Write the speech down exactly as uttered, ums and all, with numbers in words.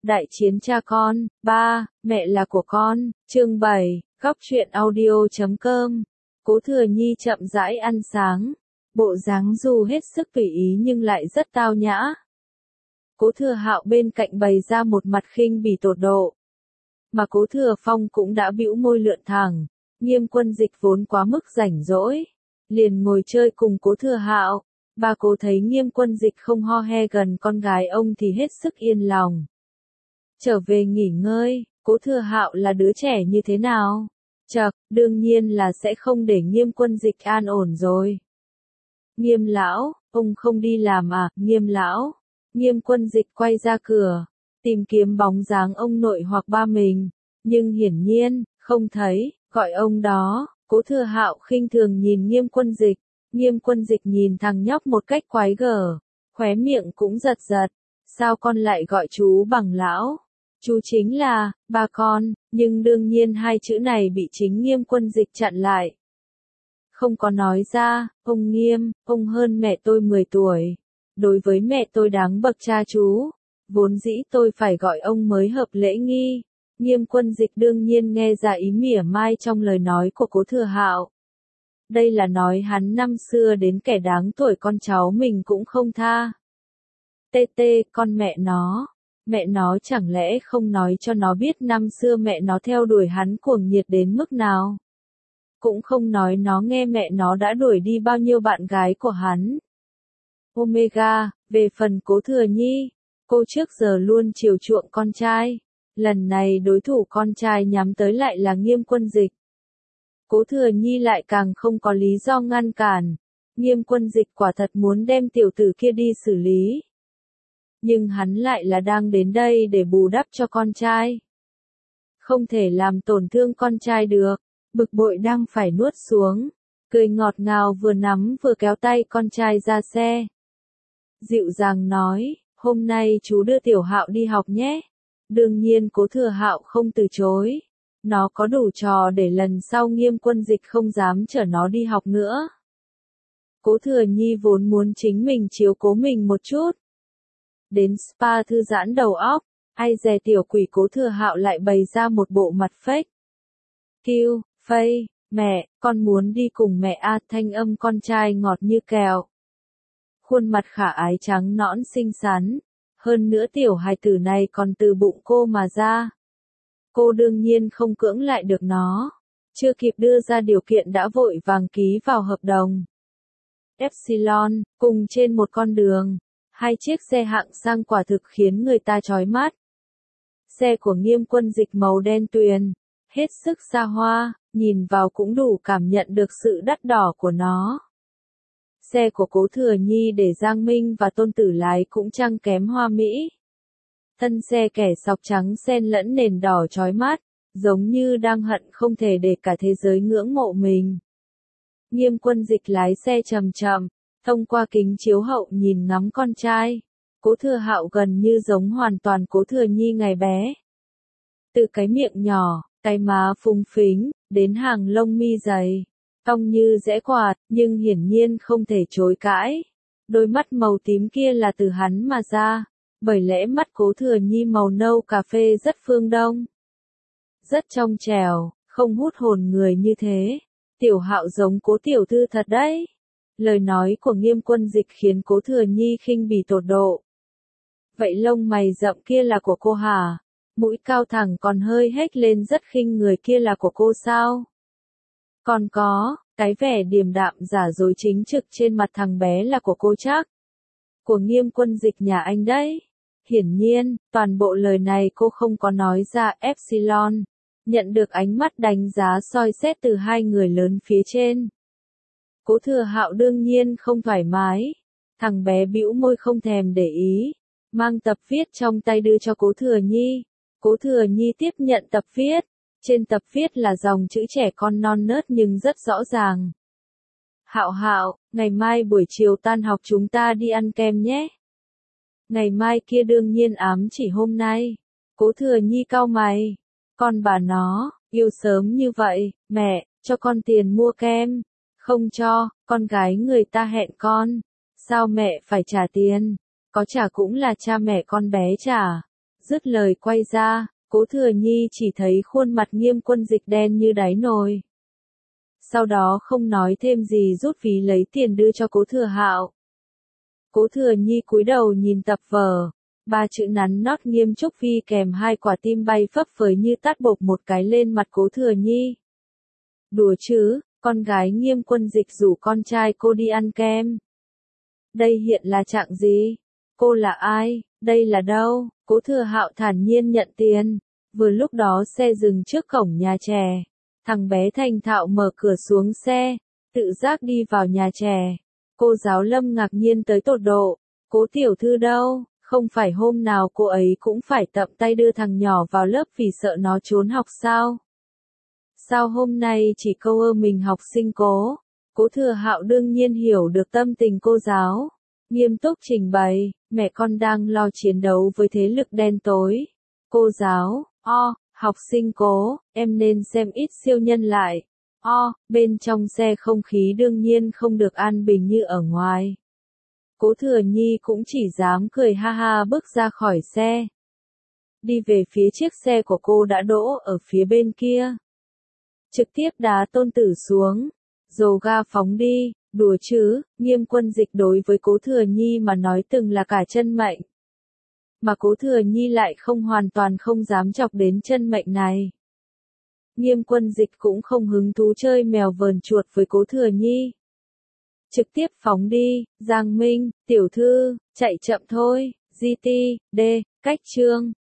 Đại chiến cha con, ba, mẹ là của con, chương bảy, góc truyện audio chấm com. Cố Thừa Nhi chậm rãi ăn sáng, bộ dáng dù hết sức tùy ý nhưng lại rất tao nhã. Cố Thừa Hạo bên cạnh bày ra một mặt khinh bỉ tột độ. Mà Cố Thừa Phong cũng đã bĩu môi lượn thẳng, Nghiêm Quân Dịch vốn quá mức rảnh rỗi, liền ngồi chơi cùng Cố Thừa Hạo. Ba Cố thấy Nghiêm Quân Dịch không ho he gần con gái ông thì hết sức yên lòng. Trở về nghỉ ngơi, Cố Thừa Hạo là đứa trẻ như thế nào? Chậc, đương nhiên là sẽ không để Nghiêm Quân Dịch an ổn rồi. Nghiêm lão, ông không đi làm à, Nghiêm lão? Nghiêm Quân Dịch quay ra cửa, tìm kiếm bóng dáng ông nội hoặc ba mình, nhưng hiển nhiên, không thấy, gọi ông đó. Cố Thừa Hạo khinh thường nhìn Nghiêm Quân Dịch, Nghiêm Quân Dịch nhìn thằng nhóc một cách quái gở, khóe miệng cũng giật giật, sao con lại gọi chú bằng lão? Chú chính là, ba con, nhưng đương nhiên hai chữ này bị chính Nghiêm Quân Dịch chặn lại. Không có nói ra, ông Nghiêm, ông hơn mẹ tôi mười tuổi. Đối với mẹ tôi đáng bậc cha chú, vốn dĩ tôi phải gọi ông mới hợp lễ nghi. Nghiêm Quân Dịch đương nhiên nghe ra ý mỉa mai trong lời nói của Cố Thừa Hạo. Đây là nói hắn năm xưa đến kẻ đáng tuổi con cháu mình cũng không tha. Tê tê, con mẹ nó. Mẹ nó chẳng lẽ không nói cho nó biết năm xưa mẹ nó theo đuổi hắn cuồng nhiệt đến mức nào? Cũng không nói nó nghe mẹ nó đã đuổi đi bao nhiêu bạn gái của hắn. Omega, về phần Cố Thừa Nhi, cô trước giờ luôn chiều chuộng con trai. Lần này đối thủ con trai nhắm tới lại là Nghiêm Quân Dịch. Cố Thừa Nhi lại càng không có lý do ngăn cản. Nghiêm Quân Dịch quả thật muốn đem tiểu tử kia đi xử lý. Nhưng hắn lại là đang đến đây để bù đắp cho con trai. Không thể làm tổn thương con trai được, bực bội đang phải nuốt xuống, cười ngọt ngào vừa nắm vừa kéo tay con trai ra xe. Dịu dàng nói, hôm nay chú đưa Tiểu Hạo đi học nhé. Đương nhiên Cố Thừa Hạo không từ chối. Nó có đủ trò để lần sau Nghiêm Quân Dịch không dám chở nó đi học nữa. Cố Thừa Nhi vốn muốn chính mình chiếu cố mình một chút. Đến spa thư giãn đầu óc, ai dè tiểu quỷ Cố Thừa Hạo lại bày ra một bộ mặt fake. Kêu, phây, mẹ, con muốn đi cùng mẹ a, thanh âm con trai ngọt như kẹo. Khuôn mặt khả ái trắng nõn xinh xắn, hơn nữa tiểu hài tử này còn từ bụng cô mà ra. Cô đương nhiên không cưỡng lại được nó, chưa kịp đưa ra điều kiện đã vội vàng ký vào hợp đồng. Epsilon, cùng trên một con đường. Hai chiếc xe hạng sang quả thực khiến người ta chói mắt. Xe của Nghiêm Quân Dịch màu đen tuyền, hết sức xa hoa, nhìn vào cũng đủ cảm nhận được sự đắt đỏ của nó. Xe của Cố Thừa Nhi để Giang Minh và Tôn Tử lái cũng chẳng kém hoa mỹ. Thân xe kẻ sọc trắng xen lẫn nền đỏ chói mắt, giống như đang hận không thể để cả thế giới ngưỡng mộ mình. Nghiêm Quân Dịch lái xe chậm chậm, thông qua kính chiếu hậu nhìn ngắm con trai. Cố Thừa Hạo gần như giống hoàn toàn Cố Thừa Nhi ngày bé. Từ cái miệng nhỏ, cái má phúng phính, đến hàng lông mi dày, cong như rẽ quạt, nhưng hiển nhiên không thể chối cãi. Đôi mắt màu tím kia là từ hắn mà ra, bởi lẽ mắt Cố Thừa Nhi màu nâu cà phê rất phương đông. Rất trong trẻo, không hút hồn người như thế. Tiểu Hạo giống Cố tiểu thư thật đấy. Lời nói của Nghiêm Quân Dịch khiến Cố Thừa Nhi khinh bỉ tột độ. Vậy lông mày rậm kia là của cô hả? Mũi cao thẳng còn hơi hếch lên rất khinh người kia là của cô sao? Còn có, cái vẻ điềm đạm giả dối chính trực trên mặt thằng bé là của cô chắc? Của Nghiêm Quân Dịch nhà anh đấy. Hiển nhiên, toàn bộ lời này cô không có nói ra. Epsilon nhận được ánh mắt đánh giá soi xét từ hai người lớn phía trên. Cố Thừa Hạo đương nhiên không thoải mái. Thằng bé bĩu môi không thèm để ý, mang tập viết trong tay đưa cho Cố Thừa Nhi. Cố Thừa Nhi tiếp nhận tập viết. Trên tập viết là dòng chữ trẻ con non nớt nhưng rất rõ ràng. Hạo Hạo, ngày mai buổi chiều tan học chúng ta đi ăn kem nhé. Ngày mai kia đương nhiên ám chỉ hôm nay. Cố Thừa Nhi cau mày. Con bà nó, yêu sớm như vậy, mẹ, cho con tiền mua kem. Không cho, con gái người ta hẹn con. Sao mẹ phải trả tiền? Có trả cũng là cha mẹ con bé trả. Dứt lời quay ra, Cố Thừa Nhi chỉ thấy khuôn mặt Nghiêm Quân Dịch đen như đáy nồi. Sau đó không nói thêm gì rút ví lấy tiền đưa cho Cố Thừa Hạo. Cố Thừa Nhi cúi đầu nhìn tập vở, ba chữ nắn nót Nghiêm Trúc Phi kèm hai quả tim bay phấp phới như tát bộp một cái lên mặt Cố Thừa Nhi. Đùa chứ, con gái Nghiêm Quân Dịch rủ con trai cô đi ăn kem. Đây hiện là trạng gì? Cô là ai? Đây là đâu? Cố Thừa Hạo thản nhiên nhận tiền. Vừa lúc đó xe dừng trước cổng nhà trẻ. Thằng bé thành thạo mở cửa xuống xe, tự giác đi vào nhà trẻ. Cô giáo Lâm ngạc nhiên tới tột độ. Cố tiểu thư đâu? Không phải hôm nào cô ấy cũng phải tậm tay đưa thằng nhỏ vào lớp vì sợ nó trốn học sao? Sao hôm nay chỉ câu ơ mình học sinh Cố? Cố Thừa Hạo đương nhiên hiểu được tâm tình cô giáo. Nghiêm túc trình bày, mẹ con đang lo chiến đấu với thế lực đen tối. Cô giáo, o, học sinh Cố, em nên xem ít siêu nhân lại. O, bên trong xe không khí đương nhiên không được an bình như ở ngoài. Cố Thừa Nhi cũng chỉ dám cười ha ha bước ra khỏi xe. Đi về phía chiếc xe của cô đã đỗ ở phía bên kia. Trực tiếp đá Tôn Tử xuống, dồ ga phóng đi. Đùa chứ, Nghiêm Quân Dịch đối với Cố Thừa Nhi mà nói từng là cả chân mệnh. Mà Cố Thừa Nhi lại không hoàn toàn không dám chọc đến chân mệnh này. Nghiêm Quân Dịch cũng không hứng thú chơi mèo vờn chuột với Cố Thừa Nhi. Trực tiếp phóng đi, Giang Minh, tiểu thư, chạy chậm thôi, giê tê, D, cách chương.